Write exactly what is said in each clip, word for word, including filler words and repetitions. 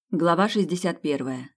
Глава шестьдесят первая.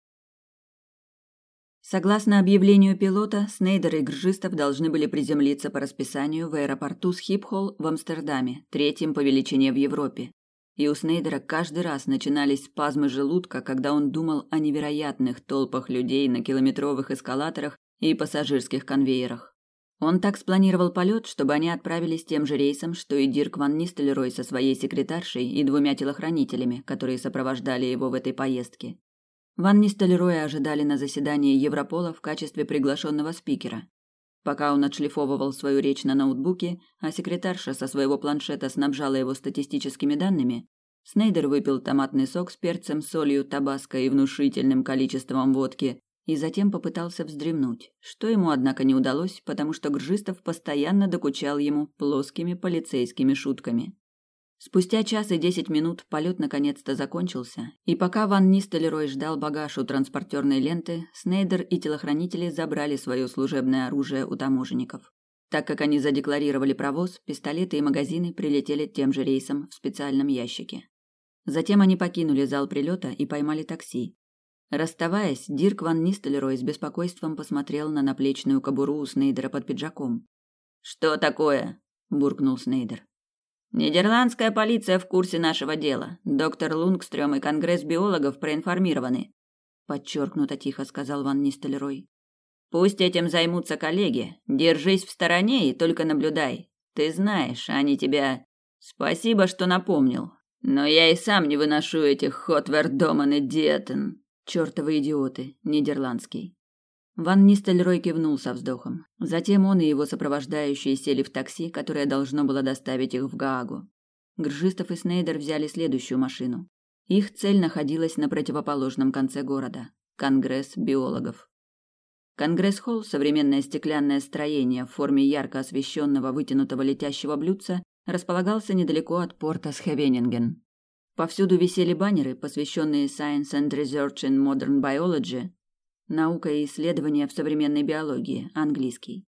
Согласно объявлению пилота, Снейдер и Гржистов должны были приземлиться по расписанию в аэропорту Схипхол в Амстердаме, третьем по величине в Европе. И у Снейдера каждый раз начинались спазмы желудка, когда он думал о невероятных толпах людей на километровых эскалаторах и пассажирских конвейерах. Он так спланировал полет, чтобы они отправились тем же рейсом, что и Дирк ван Нистельрой со своей секретаршей и двумя телохранителями, которые сопровождали его в этой поездке. Ван Нистельроя ожидали на заседании Европола в качестве приглашенного спикера. Пока он отшлифовывал свою речь на ноутбуке, а секретарша со своего планшета снабжала его статистическими данными, Снейдер выпил томатный сок с перцем, солью, табаско и внушительным количеством водки, и затем попытался вздремнуть, что ему, однако, не удалось, потому что Гржистов постоянно докучал ему плоскими полицейскими шутками. Спустя час и десять минут полет наконец-то закончился, и пока Ван Нистельрой ждал багаж у транспортерной ленты, Снейдер и телохранители забрали свое служебное оружие у таможенников. Так как они задекларировали провоз, пистолеты и магазины прилетели тем же рейсом в специальном ящике. Затем они покинули зал прилета и поймали такси. Расставаясь, Дирк ван Нистельрой с беспокойством посмотрел на наплечную кобуру у Снейдера под пиджаком. «Что такое?» – буркнул Снейдер. «Нидерландская полиция в курсе нашего дела. Доктор Лунгстрём и конгресс биологов проинформированы», – подчеркнуто тихо сказал ван Нистельрой. «Пусть этим займутся коллеги. Держись в стороне и только наблюдай. Ты знаешь, они тебя... Спасибо, что напомнил. Но я и сам не выношу этих хотвердоман и диетен». Чёртовы идиоты, нидерландский. Ван Нистельрой кивнул со вздохом. Затем он и его сопровождающие сели в такси, которое должно было доставить их в Гаагу. Гржистов и Снейдер взяли следующую машину. Их цель находилась на противоположном конце города – Конгресс биологов. Конгресс-холл, современное стеклянное строение в форме ярко освещенного вытянутого летящего блюдца, располагался недалеко от порта Схевенинген. Повсюду висели баннеры, посвященные Science and Research in Modern Biology, наука и исследования в современной биологии, английский.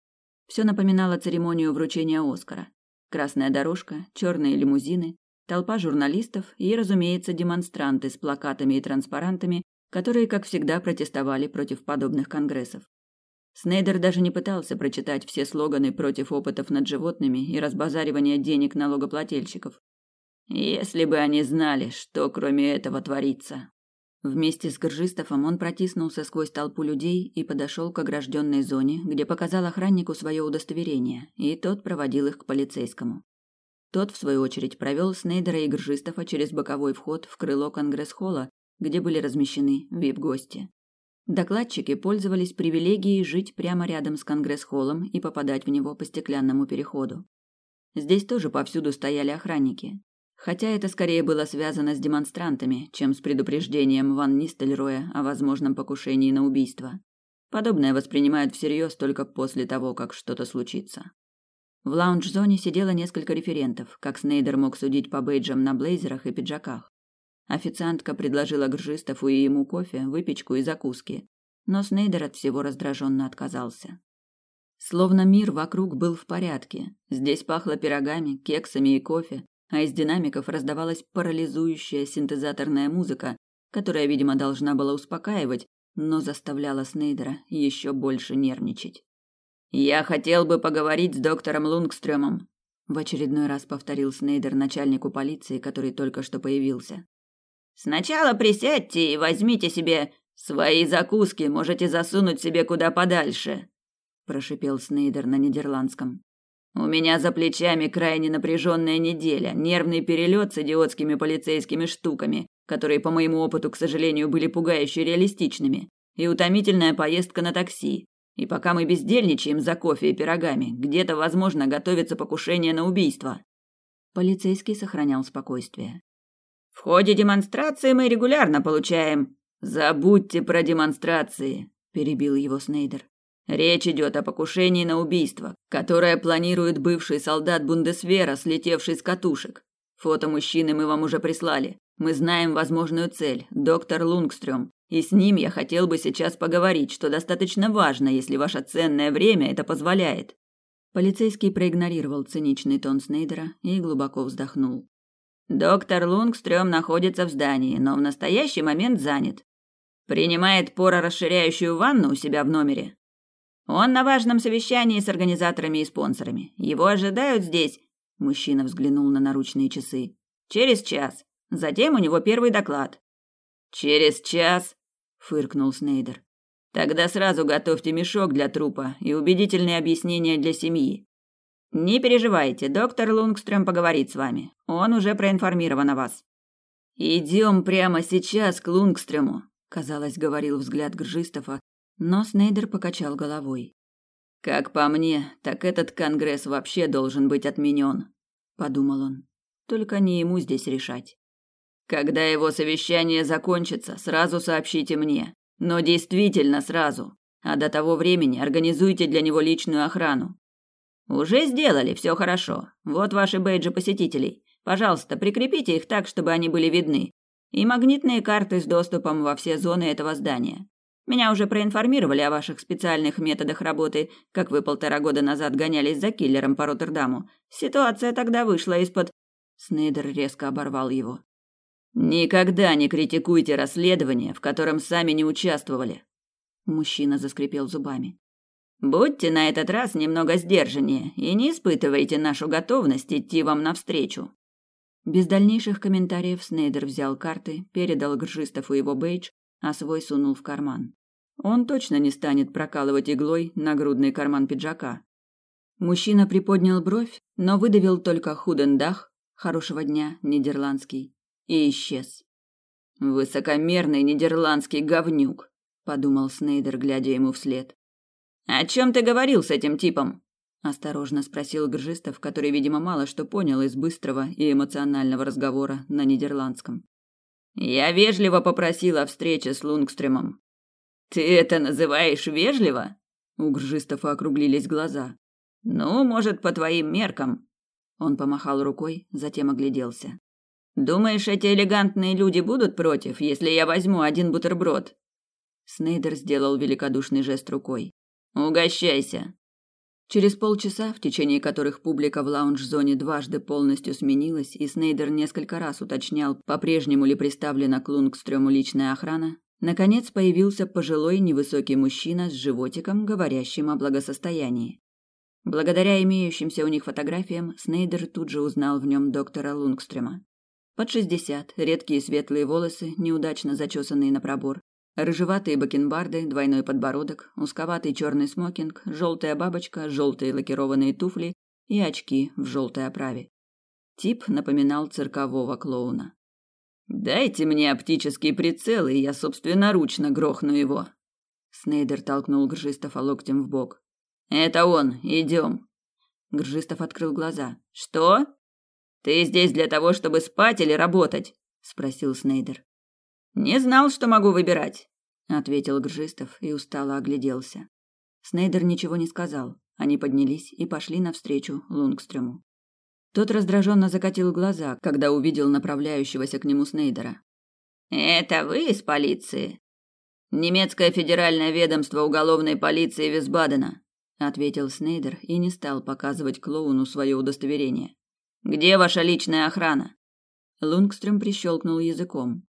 Все напоминало церемонию вручения Оскара. Красная дорожка, черные лимузины, толпа журналистов и, разумеется, демонстранты с плакатами и транспарантами, которые, как всегда, протестовали против подобных конгрессов. Снейдер даже не пытался прочитать все слоганы против опытов над животными и разбазаривания денег налогоплательщиков. Если бы они знали, что кроме этого творится. Вместе с Гржистовым он протиснулся сквозь толпу людей и подошел к огражденной зоне, где показал охраннику свое удостоверение, и тот проводил их к полицейскому. Тот, в свою очередь, провел Снейдера и Гржистова через боковой вход в крыло конгресс-холла, где были размещены вип-гости. Докладчики пользовались привилегией жить прямо рядом с конгресс-холлом и попадать в него по стеклянному переходу. Здесь тоже повсюду стояли охранники. Хотя это скорее было связано с демонстрантами, чем с предупреждением Ван Нистельроя о возможном покушении на убийство. Подобное воспринимают всерьез только после того, как что-то случится. В лаунж-зоне сидело несколько референтов, как Снейдер мог судить по бейджам на блейзерах и пиджаках. Официантка предложила Гржистову и ему кофе, выпечку и закуски, но Снейдер от всего раздраженно отказался. Словно мир вокруг был в порядке. Здесь пахло пирогами, кексами и кофе, а из динамиков раздавалась парализующая синтезаторная музыка, которая, видимо, должна была успокаивать, но заставляла Снейдера еще больше нервничать. «Я хотел бы поговорить с доктором Лунгстрёмом», – в очередной раз повторил Снейдер начальнику полиции, который только что появился. «Сначала присядьте и возьмите себе свои закуски, можете засунуть себе куда подальше», – прошипел Снейдер на нидерландском. «У меня за плечами крайне напряженная неделя, нервный перелет с идиотскими полицейскими штуками, которые, по моему опыту, к сожалению, были пугающе реалистичными, и утомительная поездка на такси. И пока мы бездельничаем за кофе и пирогами, где-то, возможно, готовится покушение на убийство». Полицейский сохранял спокойствие. «В ходе демонстрации мы регулярно получаем...» «Забудьте про демонстрации», – перебил его Снейдер. «Речь идет о покушении на убийство, которое планирует бывший солдат Бундесвера, слетевший с катушек. Фото мужчины мы вам уже прислали. Мы знаем возможную цель – доктор Лунгстрём, и с ним я хотел бы сейчас поговорить, что достаточно важно, если ваше ценное время это позволяет». Полицейский проигнорировал циничный тон Снейдера и глубоко вздохнул. Доктор Лунгстрём находится в здании, но в настоящий момент занят. Принимает порорасширяющую ванну у себя в номере. Он на важном совещании с организаторами и спонсорами. Его ожидают здесь. Мужчина взглянул на наручные часы. Через час. Затем у него первый доклад. Через час, фыркнул Снейдер. Тогда сразу готовьте мешок для трупа и убедительные объяснения для семьи. Не переживайте, доктор Лунгстрём поговорит с вами. Он уже проинформирован о вас. Идем прямо сейчас к Лунгстрёму, казалось, говорил взгляд Гржистова, но Снейдер покачал головой. Как по мне, так этот конгресс вообще должен быть отменен, подумал он. Только не ему здесь решать. Когда его совещание закончится, сразу сообщите мне. Но действительно сразу. А до того времени организуйте для него личную охрану. Уже сделали, все хорошо. Вот ваши бейджи посетителей. Пожалуйста, прикрепите их так, чтобы они были видны. И магнитные карты с доступом во все зоны этого здания. Меня уже проинформировали о ваших специальных методах работы, как вы полтора года назад гонялись за киллером по Роттердаму. Ситуация тогда вышла из-под... Снейдер резко оборвал его. Никогда не критикуйте расследование, в котором сами не участвовали. Мужчина заскрипел зубами. Будьте на этот раз немного сдержаннее и не испытывайте нашу готовность идти вам навстречу. Без дальнейших комментариев Снейдер взял карты, передал Гржистову его бейдж, а свой сунул в карман. Он точно не станет прокалывать иглой нагрудный карман пиджака. Мужчина приподнял бровь, но выдавил только худендах, хорошего дня, нидерландский, и исчез. Высокомерный нидерландский говнюк, подумал Снейдер, глядя ему вслед. О чем ты говорил с этим типом? Осторожно спросил Гржистов, который, видимо, мало что понял из быстрого и эмоционального разговора на нидерландском. Я вежливо попросил о встрече с Лунгстрёмом. Ты это называешь вежливо? У Гржистова округлились глаза. Ну, может, по твоим меркам. Он помахал рукой, затем огляделся. Думаешь, эти элегантные люди будут против, если я возьму один бутерброд? Снейдер сделал великодушный жест рукой. Угощайся. Через полчаса, в течение которых публика в лаунж-зоне дважды полностью сменилась, и Снейдер несколько раз уточнял, по-прежнему ли приставлена к Лунгстрёму личная охрана, наконец появился пожилой невысокий мужчина с животиком, говорящим о благосостоянии. Благодаря имеющимся у них фотографиям, Снейдер тут же узнал в нем доктора Лунгстрёма. Под шестьдесят, редкие светлые волосы, неудачно зачесанные на пробор, рыжеватые бакенбарды, двойной подбородок, узковатый черный смокинг, желтая бабочка, желтые лакированные туфли и очки в желтой оправе. Тип напоминал циркового клоуна. «Дайте мне оптический прицел, и я собственноручно грохну его». Снейдер толкнул Гржистова локтем в бок. «Это он, идем». Гржистов открыл глаза. «Что? Ты здесь для того, чтобы спать или работать?» Спросил Снейдер. «Не знал, что могу выбирать», — ответил Гржистов и устало огляделся. Снейдер ничего не сказал. Они поднялись и пошли навстречу Лунгстрёму. Тот раздраженно закатил глаза, когда увидел направляющегося к нему Снейдера. «Это вы из полиции?» «Немецкое федеральное ведомство уголовной полиции Висбадена», — ответил Снейдер и не стал показывать клоуну свое удостоверение. «Где ваша личная охрана?» Лунгстрём прищелкнул языком.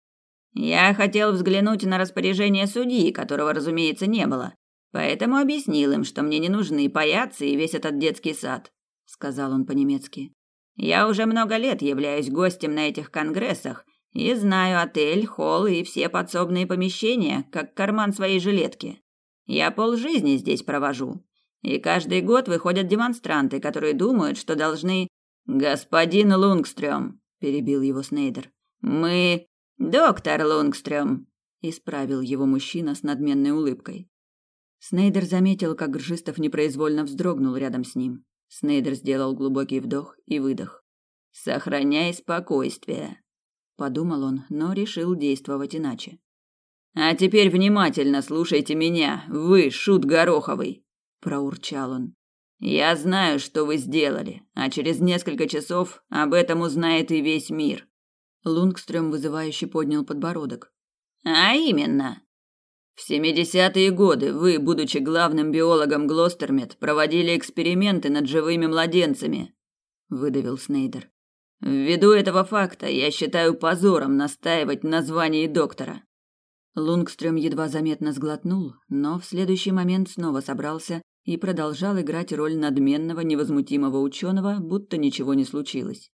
«Я хотел взглянуть на распоряжение судьи, которого, разумеется, не было. Поэтому объяснил им, что мне не нужны паяцы и весь этот детский сад», — сказал он по-немецки. «Я уже много лет являюсь гостем на этих конгрессах и знаю отель, холл и все подсобные помещения, как карман своей жилетки. Я полжизни здесь провожу. И каждый год выходят демонстранты, которые думают, что должны...» «Господин Лунгстрём», — перебил его Снейдер, — «мы...» «Доктор Лунгстрём», — исправил его мужчина с надменной улыбкой. Снейдер заметил, как Гржистов непроизвольно вздрогнул рядом с ним. Снейдер сделал глубокий вдох и выдох. «Сохраняй спокойствие», — подумал он, но решил действовать иначе. «А теперь внимательно слушайте меня, вы, шут Гороховый», — проурчал он. «Я знаю, что вы сделали, а через несколько часов об этом узнает и весь мир». Лунгстрём вызывающе поднял подбородок. «А именно. В семидесятые годы вы, будучи главным биологом Глостермет, проводили эксперименты над живыми младенцами», — выдавил Снейдер. Ввиду этого факта я считаю позором настаивать на звании доктора. Лунгстрём едва заметно сглотнул, но в следующий момент снова собрался и продолжал играть роль надменного, невозмутимого ученого, будто ничего не случилось.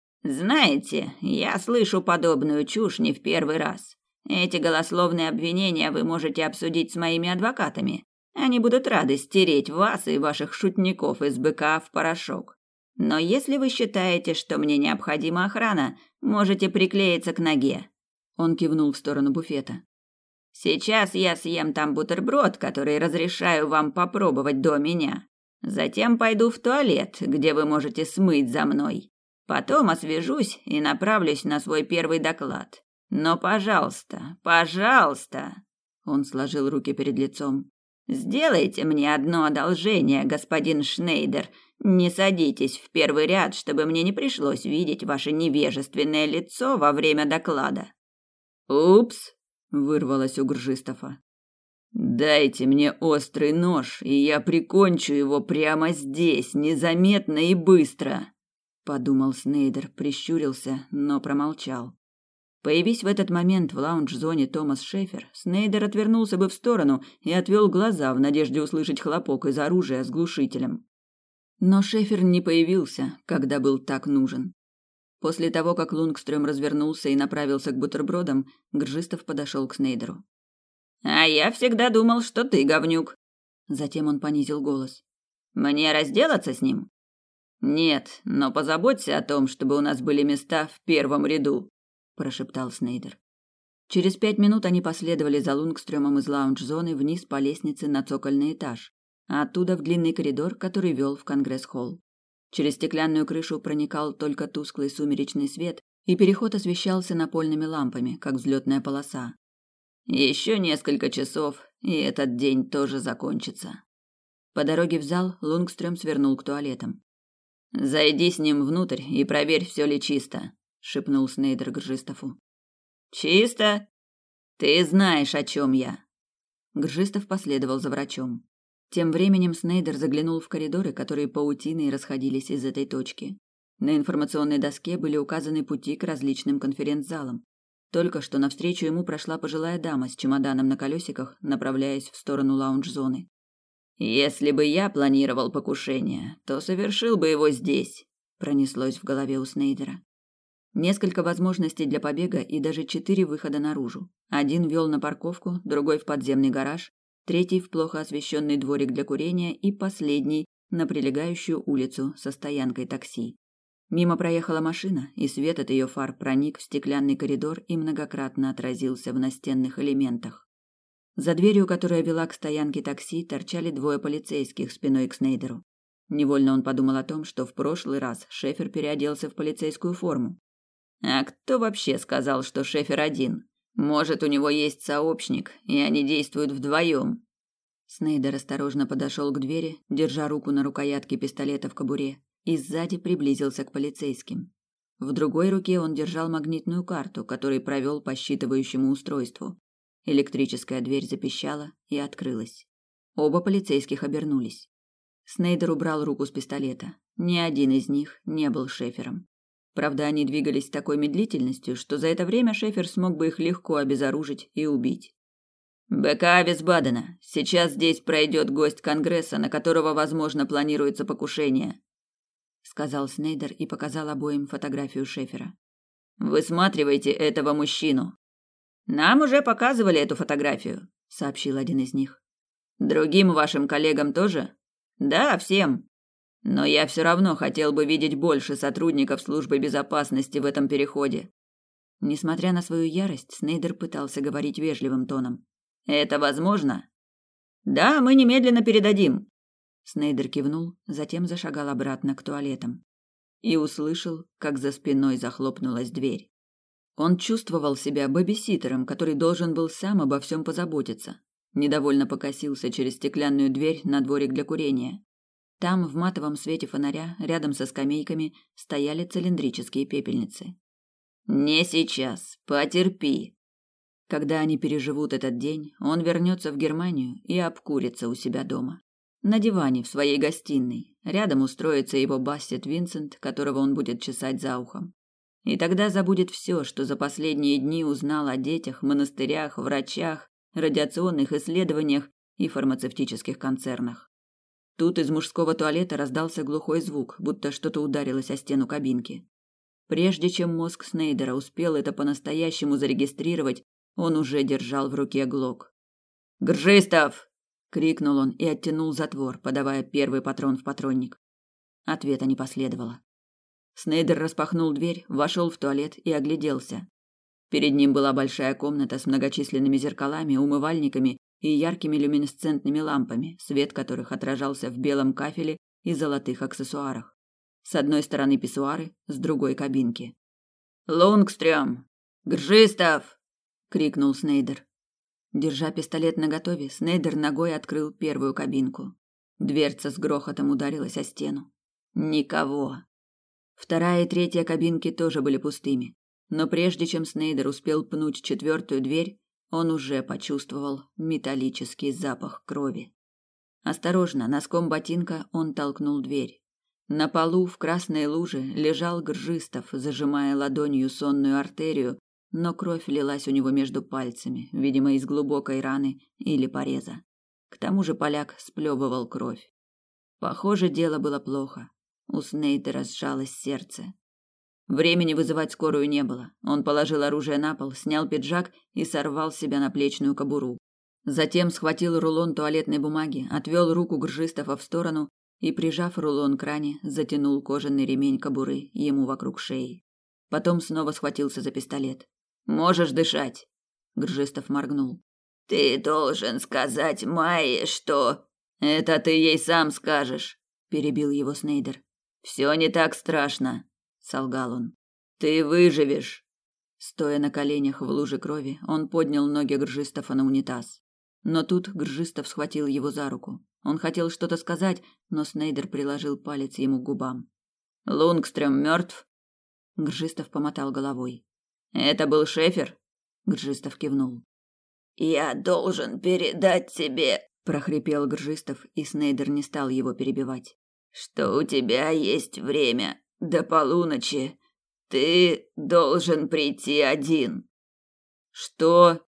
Знаете, я слышу подобную чушь не в первый раз. Эти голословные обвинения вы можете обсудить с моими адвокатами. Они будут рады стереть вас и ваших шутников из быка в порошок. Но если вы считаете, что мне необходима охрана, можете приклеиться к ноге. Он кивнул в сторону буфета. Сейчас я съем там бутерброд, который разрешаю вам попробовать до меня. Затем пойду в туалет, где вы можете смыть за мной. Потом освежусь и направлюсь на свой первый доклад. Но, пожалуйста, пожалуйста, он сложил руки перед лицом. Сделайте мне одно одолжение, господин Шнейдер. Не садитесь в первый ряд, чтобы мне не пришлось видеть ваше невежественное лицо во время доклада. Упс, вырвалось у Гржистофа. Дайте мне острый нож, и я прикончу его прямо здесь, незаметно и быстро, подумал Снейдер, прищурился, но промолчал. Появись в этот момент в лаунж-зоне Томас Шефер, Снейдер отвернулся бы в сторону и отвел глаза в надежде услышать хлопок из оружия с глушителем. Но Шефер не появился, когда был так нужен. После того, как Лунгстрём развернулся и направился к бутербродам, Гржистов подошел к Снейдеру. «А я всегда думал, что ты говнюк». Затем он понизил голос. «Мне разделаться с ним?» «Нет, но позаботься о том, чтобы у нас были места в первом ряду», прошептал Снейдер. Через пять минут они последовали за Лунгстрёмом из лаунж-зоны вниз по лестнице на цокольный этаж, а оттуда в длинный коридор, который вел в Конгресс-холл. Через стеклянную крышу проникал только тусклый сумеречный свет, и переход освещался напольными лампами, как взлетная полоса. Еще несколько часов, и этот день тоже закончится. По дороге в зал Лунгстрём свернул к туалетам. «Зайди с ним внутрь и проверь, все ли чисто», — шепнул Снейдер Гржистову. «Чисто? Ты знаешь, о чем я». Гржистов последовал за врачом. Тем временем Снейдер заглянул в коридоры, которые паутиной расходились из этой точки. На информационной доске были указаны пути к различным конференц-залам. Только что навстречу ему прошла пожилая дама с чемоданом на колесиках, направляясь в сторону лаунж-зоны. «Если бы я планировал покушение, то совершил бы его здесь», — пронеслось в голове у Снейдера. Несколько возможностей для побега и даже четыре выхода наружу. Один вел на парковку, другой в подземный гараж, третий в плохо освещенный дворик для курения и последний на прилегающую улицу со стоянкой такси. Мимо проехала машина, и свет от ее фар проник в стеклянный коридор и многократно отразился в настенных элементах. За дверью, которая вела к стоянке такси, торчали двое полицейских спиной к Снейдеру. Невольно он подумал о том, что в прошлый раз Шефер переоделся в полицейскую форму. А кто вообще сказал, что Шефер один? Может, у него есть сообщник, и они действуют вдвоем? Снейдер осторожно подошел к двери, держа руку на рукоятке пистолета в кобуре, и сзади приблизился к полицейским. В другой руке он держал магнитную карту, которую провел по считывающему устройству. Электрическая дверь запищала и открылась. Оба полицейских обернулись. Снейдер убрал руку с пистолета. Ни один из них не был Шефером. Правда, они двигались с такой медлительностью, что за это время Шефер смог бы их легко обезоружить и убить. «БК Висбадена, сейчас здесь пройдет гость Конгресса, на которого, возможно, планируется покушение», сказал Снейдер и показал обоим фотографию Шефера. «Высматривайте этого мужчину». «Нам уже показывали эту фотографию», сообщил один из них. «Другим вашим коллегам тоже?» «Да, всем. Но я все равно хотел бы видеть больше сотрудников службы безопасности в этом переходе». Несмотря на свою ярость, Снейдер пытался говорить вежливым тоном. «Это возможно?» «Да, мы немедленно передадим». Снейдер кивнул, затем зашагал обратно к туалетам. И услышал, как за спиной захлопнулась дверь. Он чувствовал себя бэбиситером, который должен был сам обо всем позаботиться. Недовольно покосился через стеклянную дверь на дворик для курения. Там, в матовом свете фонаря, рядом со скамейками, стояли цилиндрические пепельницы. «Не сейчас, потерпи». Когда они переживут этот день, он вернется в Германию и обкурится у себя дома. На диване в своей гостиной. Рядом устроится его Бассет Винсент, которого он будет чесать за ухом. И тогда забудет все, что за последние дни узнал о детях, монастырях, врачах, радиационных исследованиях и фармацевтических концернах. Тут из мужского туалета раздался глухой звук, будто что-то ударилось о стену кабинки. Прежде чем мозг Снейдера успел это по-настоящему зарегистрировать, он уже держал в руке глок. «Гржистов!» — крикнул он и оттянул затвор, подавая первый патрон в патронник. Ответа не последовало. Снейдер распахнул дверь, вошел в туалет и огляделся. Перед ним была большая комната с многочисленными зеркалами, умывальниками и яркими люминесцентными лампами, свет которых отражался в белом кафеле и золотых аксессуарах. С одной стороны писсуары, с другой кабинки. «Лунгстрём! Гржистов!» — крикнул Снейдер. Держа пистолет наготове, Снейдер ногой открыл первую кабинку. Дверца с грохотом ударилась о стену. Никого. Вторая и третья кабинки тоже были пустыми. Но прежде чем Снейдер успел пнуть четвертую дверь, он уже почувствовал металлический запах крови. Осторожно, носком ботинка он толкнул дверь. На полу в красной луже лежал Гржистов, зажимая ладонью сонную артерию, но кровь лилась у него между пальцами, видимо, из глубокой раны или пореза. К тому же поляк сплёвывал кровь. Похоже, дело было плохо. У Снейдера сжалось сердце. Времени вызывать скорую не было. Он положил оружие на пол, снял пиджак и сорвал с себя наплечную кобуру. Затем схватил рулон туалетной бумаги, отвел руку Гржистова в сторону и, прижав рулон к ране, затянул кожаный ремень кобуры ему вокруг шеи. Потом снова схватился за пистолет. «Можешь дышать?» Гржистов моргнул. «Ты должен сказать Майе, что...» «Это ты ей сам скажешь», — перебил его Снейдер. «Все не так страшно», — солгал он. «Ты выживешь». Стоя на коленях в луже крови, он поднял ноги Гржистова на унитаз. Но тут Гржистов схватил его за руку. Он хотел что-то сказать, но Снейдер приложил палец ему к губам. «Лунгстрём мертв?» Гржистов помотал головой. «Это был Шефер?» Гржистов кивнул. «Я должен передать тебе», — прохрипел Гржистов, и Снейдер не стал его перебивать, «что у тебя есть время до полуночи. Ты должен прийти один». «Что?»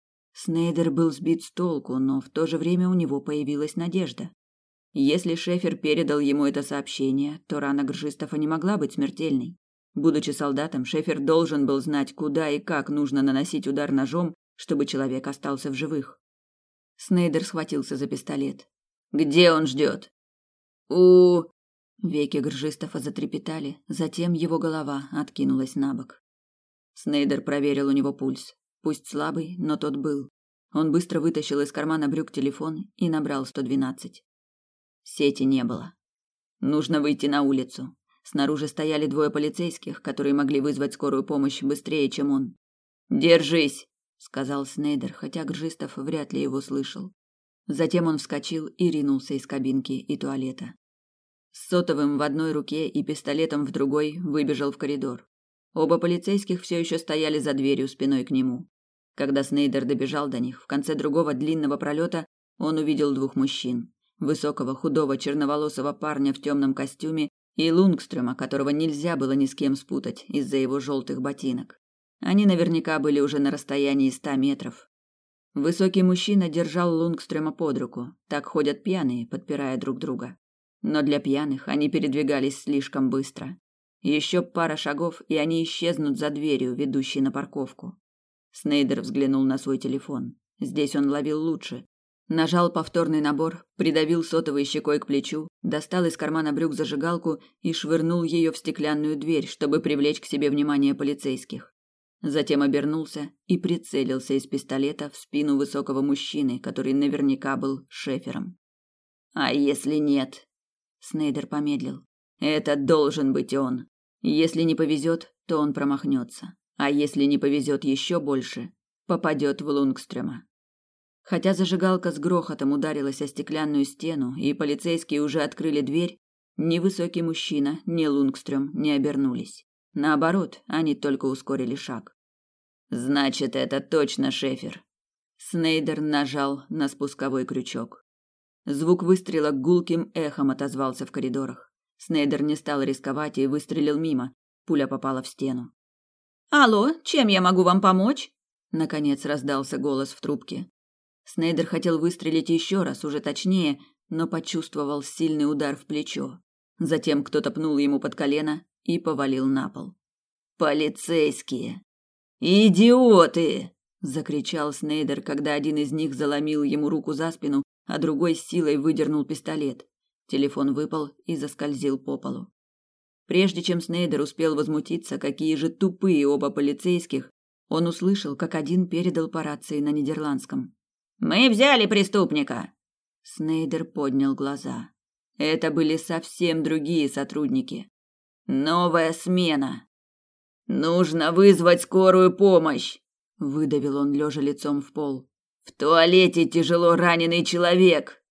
Снейдер был сбит с толку, но в то же время у него появилась надежда. Если Шефер передал ему это сообщение, то рана Гржистова не могла быть смертельной. Будучи солдатом, Шефер должен был знать, куда и как нужно наносить удар ножом, чтобы человек остался в живых. Снейдер схватился за пистолет. «Где он ждет?» «У...» Веки Гржистова затрепетали, затем его голова откинулась набок. Снейдер проверил у него пульс. Пусть слабый, но тот был. Он быстро вытащил из кармана брюк телефон и набрал сто двенадцать. Сети не было. Нужно выйти на улицу. Снаружи стояли двое полицейских, которые могли вызвать скорую помощь быстрее, чем он. «Держись!» — сказал Снейдер, хотя Гржистов вряд ли его слышал. Затем он вскочил и ринулся из кабинки и туалета. С сотовым в одной руке и пистолетом в другой выбежал в коридор. Оба полицейских все еще стояли за дверью спиной к нему. Когда Снейдер добежал до них, в конце другого длинного пролета он увидел двух мужчин. Высокого, худого, черноволосого парня в темном костюме и Лунгстрёма, которого нельзя было ни с кем спутать из-за его желтых ботинок. Они наверняка были уже на расстоянии ста метров. Высокий мужчина держал Лунгстрёма под руку. Так ходят пьяные, подпирая друг друга. Но для пьяных они передвигались слишком быстро. Еще пара шагов, и они исчезнут за дверью, ведущей на парковку. Снейдер взглянул на свой телефон. Здесь он ловил лучше. Нажал повторный набор, придавил сотовой щекой к плечу, достал из кармана брюк зажигалку и швырнул ее в стеклянную дверь, чтобы привлечь к себе внимание полицейских. Затем обернулся и прицелился из пистолета в спину высокого мужчины, который наверняка был Шефером. «А если нет?» Снейдер помедлил. «Это должен быть он. Если не повезет, то он промахнется. А если не повезет еще больше, попадет в Лунгстрёма». Хотя зажигалка с грохотом ударилась о стеклянную стену, и полицейские уже открыли дверь, ни высокий мужчина, ни Лунгстрём не обернулись. Наоборот, они только ускорили шаг. «Значит, это точно Шефер». Снейдер нажал на спусковой крючок. Звук выстрела гулким эхом отозвался в коридорах. Снейдер не стал рисковать и выстрелил мимо. Пуля попала в стену. «Алло, чем я могу вам помочь?» Наконец раздался голос в трубке. Снейдер хотел выстрелить еще раз, уже точнее, но почувствовал сильный удар в плечо. Затем кто-то пнул ему под колено и повалил на пол. «Полицейские! Идиоты!» – закричал Снейдер, когда один из них заломил ему руку за спину, а другой с силой выдернул пистолет. Телефон выпал и заскользил по полу. Прежде чем Снейдер успел возмутиться, какие же тупые оба полицейских, он услышал, как один передал по рации на нидерландском. «Мы взяли преступника!» Снейдер поднял глаза. Это были совсем другие сотрудники. «Новая смена!» «Нужно вызвать скорую помощь!» – выдавил он, лежа лицом в пол. «В туалете тяжело раненый человек!»